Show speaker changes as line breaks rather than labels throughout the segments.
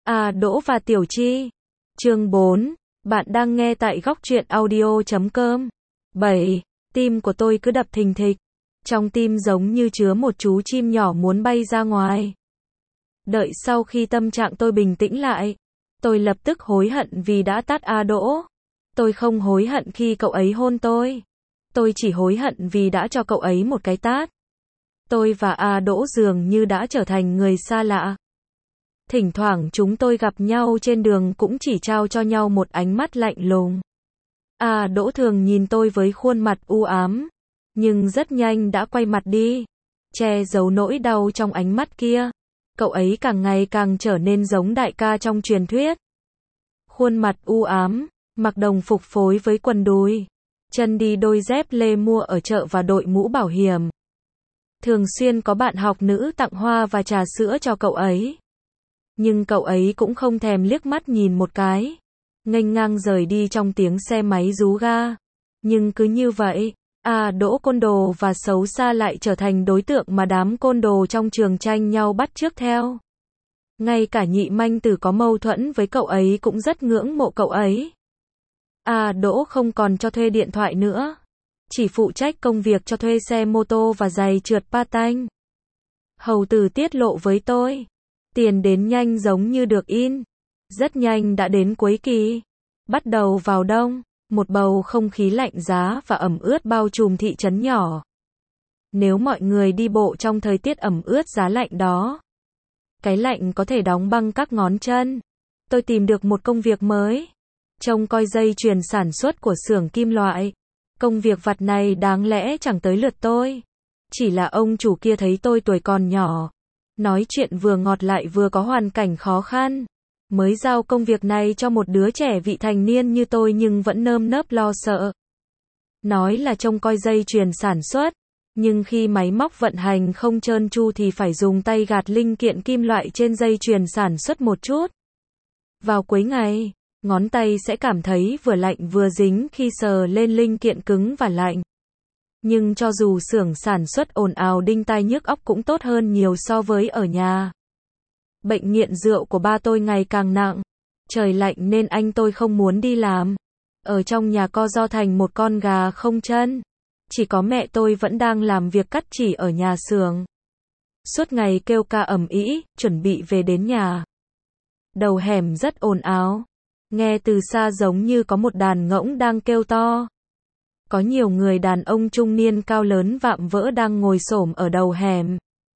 Đỗ và Tiểu Chi. Chương 4. Bạn đang nghe tại góc truyện audio.com. 7. Tim của tôi cứ đập thình thịch. Trong tim giống như chứa một chú chim nhỏ muốn bay ra ngoài. Đợi sau khi tâm trạng tôi bình tĩnh lại, tôi lập tức hối hận vì đã tát Đỗ. Tôi không hối hận khi cậu ấy hôn tôi. Tôi chỉ hối hận vì đã cho cậu ấy một cái tát. Tôi và Đỗ dường như đã trở thành người xa lạ. Thỉnh thoảng chúng tôi gặp nhau trên đường cũng chỉ trao cho nhau một ánh mắt lạnh lùng. Đỗ thường nhìn tôi với khuôn mặt u ám, nhưng rất nhanh đã quay mặt đi, che giấu nỗi đau trong ánh mắt kia. Cậu ấy càng ngày càng trở nên giống đại ca trong truyền thuyết. Khuôn mặt u ám, mặc đồng phục phối với quần đùi, chân đi đôi dép lê mua ở chợ và đội mũ bảo hiểm. Thường xuyên có bạn học nữ tặng hoa và trà sữa cho cậu ấy. Nhưng cậu ấy cũng không thèm liếc mắt nhìn một cái, nghênh ngang rời đi trong tiếng xe máy rú ga. Nhưng cứ như vậy, Đỗ côn đồ và xấu xa lại trở thành đối tượng mà đám côn đồ trong trường tranh nhau bắt chước theo. Ngay cả nhị manh tử có mâu thuẫn với cậu ấy cũng rất ngưỡng mộ cậu ấy. Đỗ không còn cho thuê điện thoại nữa, chỉ phụ trách công việc cho thuê xe mô tô và giày trượt patin. Hầu tử tiết lộ với tôi, tiền đến nhanh giống như được in. Rất nhanh đã đến cuối kỳ. Bắt đầu vào đông, một bầu không khí lạnh giá và ẩm ướt bao trùm thị trấn nhỏ. Nếu mọi người đi bộ trong thời tiết ẩm ướt giá lạnh đó, cái lạnh có thể đóng băng các ngón chân. Tôi tìm được một công việc mới, trông coi dây chuyền sản xuất của xưởng kim loại. Công việc vặt này đáng lẽ chẳng tới lượt tôi. Chỉ là ông chủ kia thấy tôi tuổi còn nhỏ, nói chuyện vừa ngọt lại vừa có hoàn cảnh khó khăn, mới giao công việc này cho một đứa trẻ vị thành niên như tôi nhưng vẫn nơm nớp lo sợ. Nói là trông coi dây chuyền sản xuất, nhưng khi máy móc vận hành không trơn tru thì phải dùng tay gạt linh kiện kim loại trên dây chuyền sản xuất một chút. Vào cuối ngày, ngón tay sẽ cảm thấy vừa lạnh vừa dính khi sờ lên linh kiện cứng và lạnh. Nhưng cho dù xưởng sản xuất ồn ào đinh tai nhức óc cũng tốt hơn nhiều so với ở nhà. Bệnh nghiện rượu của ba tôi ngày càng nặng. Trời lạnh nên anh tôi không muốn đi làm. Ở trong nhà co ro thành một con gà không chân. Chỉ có mẹ tôi vẫn đang làm việc cắt chỉ ở nhà xưởng. Suốt ngày kêu ca ầm ĩ, chuẩn bị về đến nhà. Đầu hẻm rất ồn ào. Nghe từ xa giống như có một đàn ngỗng đang kêu to. Có nhiều người đàn ông trung niên cao lớn vạm vỡ đang ngồi xổm ở đầu hẻm,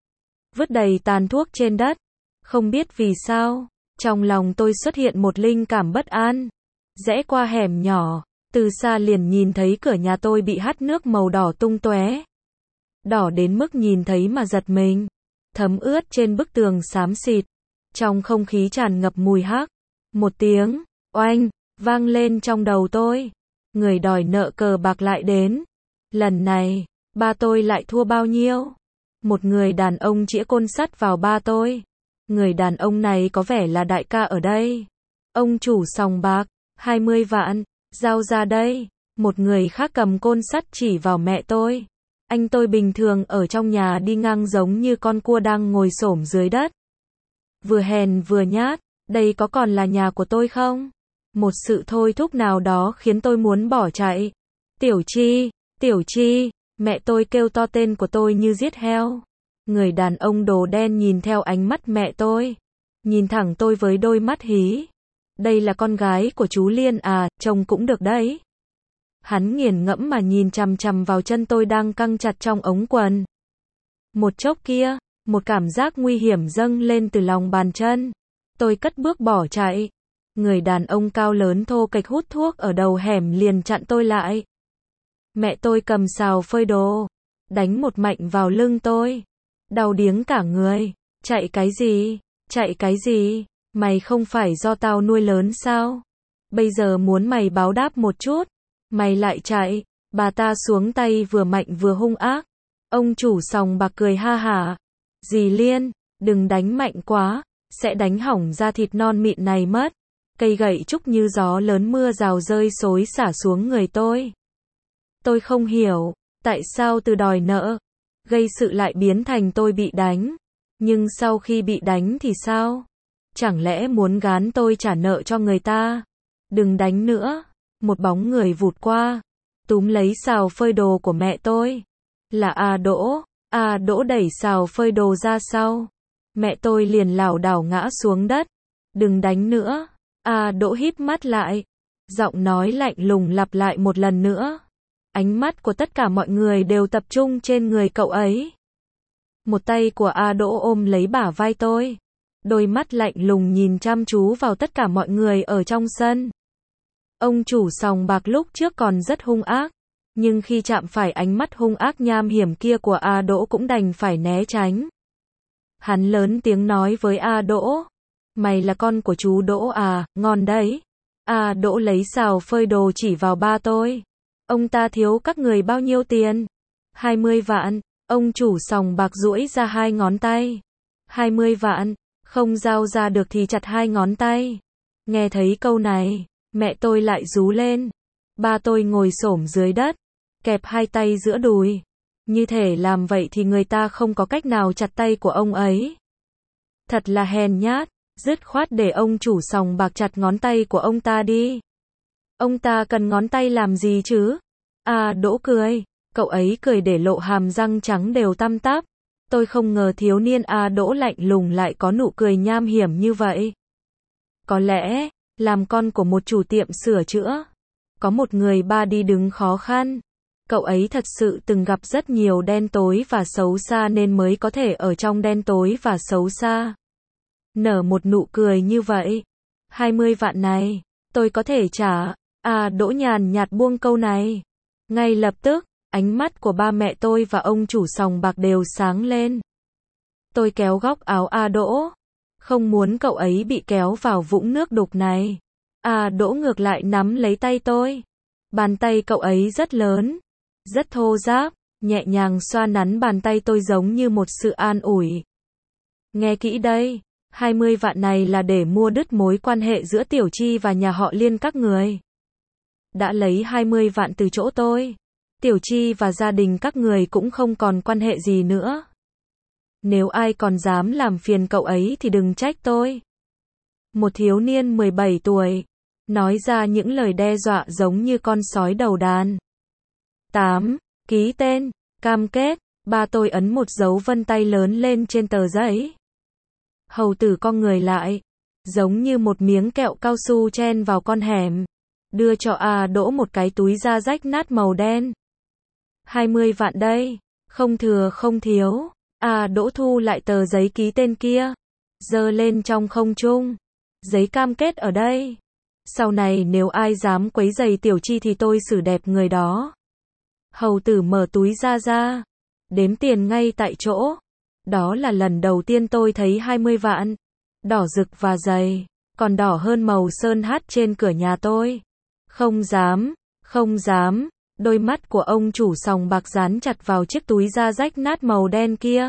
vứt đầy tàn thuốc trên đất. Không biết vì sao, trong lòng tôi xuất hiện một linh cảm bất an. Rẽ qua hẻm nhỏ, từ xa liền nhìn thấy cửa nhà tôi bị hắt nước màu đỏ tung tóe. Đỏ đến mức nhìn thấy mà giật mình, thấm ướt trên bức tường xám xịt. Trong không khí tràn ngập mùi hắc. Một tiếng oanh vang lên trong đầu tôi. Người đòi nợ cờ bạc lại đến. Lần này, ba tôi lại thua bao nhiêu? Một người đàn ông chĩa côn sắt vào ba tôi. Người đàn ông này có vẻ là đại ca ở đây. Ông chủ sòng bạc, 20 vạn, giao ra đây. Một người khác cầm côn sắt chỉ vào mẹ tôi. Anh tôi bình thường ở trong nhà đi ngang giống như con cua đang ngồi xổm dưới đất. Vừa hèn vừa nhát, đây có còn là nhà của tôi không? Một sự thôi thúc nào đó khiến tôi muốn bỏ chạy. Tiểu Chi, mẹ tôi kêu to tên của tôi như giết heo. Người đàn ông đồ đen nhìn theo ánh mắt mẹ tôi, nhìn thẳng tôi với đôi mắt hí. Đây là con gái của chú Liên trông cũng được đấy. Hắn nghiền ngẫm mà nhìn chằm chằm vào chân tôi đang căng chặt trong ống quần. Một chốc kia, một cảm giác nguy hiểm dâng lên từ lòng bàn chân. Tôi cất bước bỏ chạy. Người đàn ông cao lớn thô kệch hút thuốc ở đầu hẻm liền chặn tôi lại. Mẹ tôi cầm xào phơi đồ, đánh một mạnh vào lưng tôi. Đau điếng cả người. Chạy cái gì? Mày không phải do tao nuôi lớn sao? Bây giờ muốn mày báo đáp một chút, mày lại chạy. Bà ta xuống tay vừa mạnh vừa hung ác. Ông chủ sòng bạc cười ha hả. Dì Liên, đừng đánh mạnh quá, sẽ đánh hỏng da thịt non mịn này mất. Cây gậy trúc như gió lớn mưa rào rơi xối xả xuống người tôi. Tôi không hiểu, tại sao từ đòi nợ, gây sự lại biến thành tôi bị đánh. Nhưng sau khi bị đánh thì sao? Chẳng lẽ muốn gán tôi trả nợ cho người ta? Đừng đánh nữa. Một bóng người vụt qua, túm lấy xào phơi đồ của mẹ tôi. Là A Đỗ. A Đỗ đẩy xào phơi đồ ra sau. Mẹ tôi liền lảo đảo ngã xuống đất. Đừng đánh nữa. A Đỗ híp mắt lại. Giọng nói lạnh lùng lặp lại một lần nữa. Ánh mắt của tất cả mọi người đều tập trung trên người cậu ấy. Một tay của A Đỗ ôm lấy bả vai tôi. Đôi mắt lạnh lùng nhìn chăm chú vào tất cả mọi người ở trong sân. Ông chủ sòng bạc lúc trước còn rất hung ác. Nhưng khi chạm phải ánh mắt hung ác nham hiểm kia của A Đỗ cũng đành phải né tránh. Hắn lớn tiếng nói với A Đỗ. Mày là con của chú Đỗ à, ngon đấy. A Đỗ lấy xào phơi đồ chỉ vào ba tôi. Ông ta thiếu các người bao nhiêu tiền? 20 vạn. Ông chủ sòng bạc duỗi ra 2 ngón tay. 20 vạn. Không giao ra được thì chặt 2 ngón tay. Nghe thấy câu này, mẹ tôi lại rú lên. Ba tôi ngồi xổm dưới đất, kẹp 2 tay giữa đùi. Như thể làm vậy thì người ta không có cách nào chặt tay của ông ấy. Thật là hèn nhát, dứt khoát để ông chủ sòng bạc chặt ngón tay của ông ta đi. Ông ta cần ngón tay làm gì chứ? A Đỗ cười, cậu ấy cười để lộ hàm răng trắng đều tăm tắp. Tôi không ngờ thiếu niên A Đỗ lạnh lùng lại có nụ cười nham hiểm như vậy. Có lẽ, làm con của một chủ tiệm sửa chữa, có một người ba đi đứng khó khăn. Cậu ấy thật sự từng gặp rất nhiều đen tối và xấu xa nên mới có thể ở trong đen tối và xấu xa. Nở một nụ cười như vậy. 20 vạn này, tôi có thể trả. A Đỗ nhàn nhạt buông câu này. Ngay lập tức, ánh mắt của ba mẹ tôi và ông chủ sòng bạc đều sáng lên. Tôi kéo góc áo A Đỗ. Không muốn cậu ấy bị kéo vào vũng nước đục này. A Đỗ ngược lại nắm lấy tay tôi. Bàn tay cậu ấy rất lớn, rất thô ráp, nhẹ nhàng xoa nắn bàn tay tôi giống như một sự an ủi. Nghe kỹ đây, 20 vạn này là để mua đứt mối quan hệ giữa Tiểu Chi và nhà họ Liên các người. Đã lấy 20 vạn từ chỗ tôi, Tiểu Chi và gia đình các người cũng không còn quan hệ gì nữa. Nếu ai còn dám làm phiền cậu ấy thì đừng trách tôi. Một thiếu niên 17 tuổi, nói ra những lời đe dọa giống như con sói đầu đàn. 8. Ký tên, cam kết, ba tôi ấn một dấu vân tay lớn lên trên tờ giấy. Hầu tử cong người lại, giống như một miếng kẹo cao su chen vào con hẻm, đưa cho A Đỗ một cái túi da rách nát màu đen. 20 vạn đây, không thừa không thiếu. A Đỗ thu lại tờ giấy ký tên kia, giơ lên trong không trung. Giấy cam kết ở đây. Sau này nếu ai dám quấy rầy Tiểu Chi thì tôi xử đẹp người đó. Hầu tử mở túi ra, đếm tiền ngay tại chỗ. Đó là lần đầu tiên tôi thấy 20 vạn. Đỏ rực và dày, còn đỏ hơn màu sơn hát trên cửa nhà tôi. Không dám, không dám. Đôi mắt của ông chủ sòng bạc dán chặt vào chiếc túi da rách nát màu đen kia.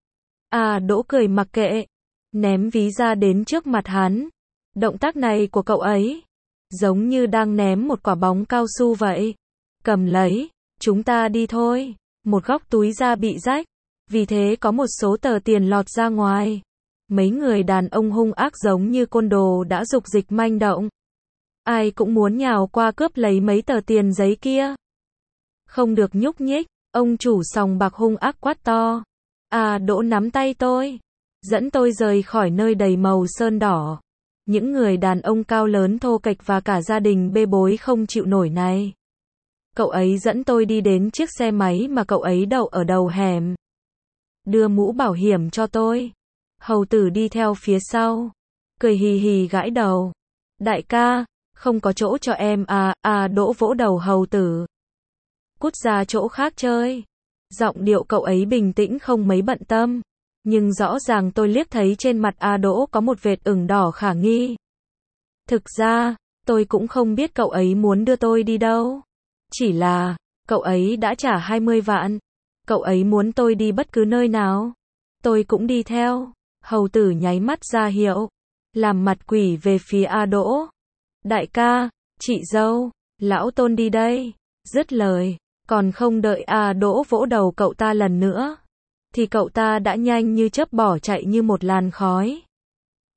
A Đỗ cười mặc kệ, ném ví ra đến trước mặt hắn. Động tác này của cậu ấy, giống như đang ném một quả bóng cao su vậy. Cầm lấy, chúng ta đi thôi. Một góc túi da bị rách, vì thế có một số tờ tiền lọt ra ngoài. Mấy người đàn ông hung ác giống như côn đồ đã dục dịch manh động. Ai cũng muốn nhào qua cướp lấy mấy tờ tiền giấy kia. Không được nhúc nhích, ông chủ sòng bạc hung ác quát to. A Đỗ nắm tay tôi, dẫn tôi rời khỏi nơi đầy màu sơn đỏ. Những người đàn ông cao lớn thô kệch và cả gia đình bê bối không chịu nổi này. Cậu ấy dẫn tôi đi đến chiếc xe máy mà cậu ấy đậu ở đầu hẻm. Đưa mũ bảo hiểm cho tôi. Hầu tử đi theo phía sau, cười hì hì gãi đầu. Đại ca, không có chỗ cho em à? A Đỗ vỗ đầu hầu tử. Cút ra chỗ khác chơi. Giọng điệu cậu ấy bình tĩnh không mấy bận tâm. Nhưng rõ ràng tôi liếc thấy trên mặt A Đỗ có một vệt ửng đỏ khả nghi. Thực ra, tôi cũng không biết cậu ấy muốn đưa tôi đi đâu. Chỉ là, cậu ấy đã trả 20 vạn. Cậu ấy muốn tôi đi bất cứ nơi nào. Tôi cũng đi theo. Hầu tử nháy mắt ra hiệu, làm mặt quỷ về phía A Đỗ. Đại ca, chị dâu, lão tôn đi đây. Dứt lời, còn không đợi A Đỗ vỗ đầu cậu ta lần nữa, thì cậu ta đã nhanh như chớp bỏ chạy như một làn khói.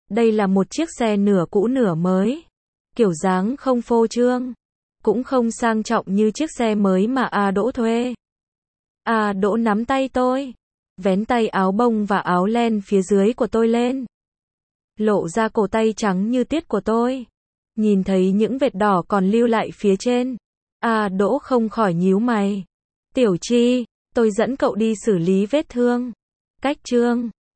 Đây là một chiếc xe nửa cũ nửa mới. Kiểu dáng không phô trương, cũng không sang trọng như chiếc xe mới mà A Đỗ thuê. A Đỗ nắm tay tôi, vén tay áo bông và áo len phía dưới của tôi lên, lộ ra cổ tay trắng như tiết của tôi. Nhìn thấy những vệt đỏ còn lưu lại phía trên, A Đỗ không khỏi nhíu mày. Tiểu Chi, tôi dẫn cậu đi xử lý vết thương. Cách chương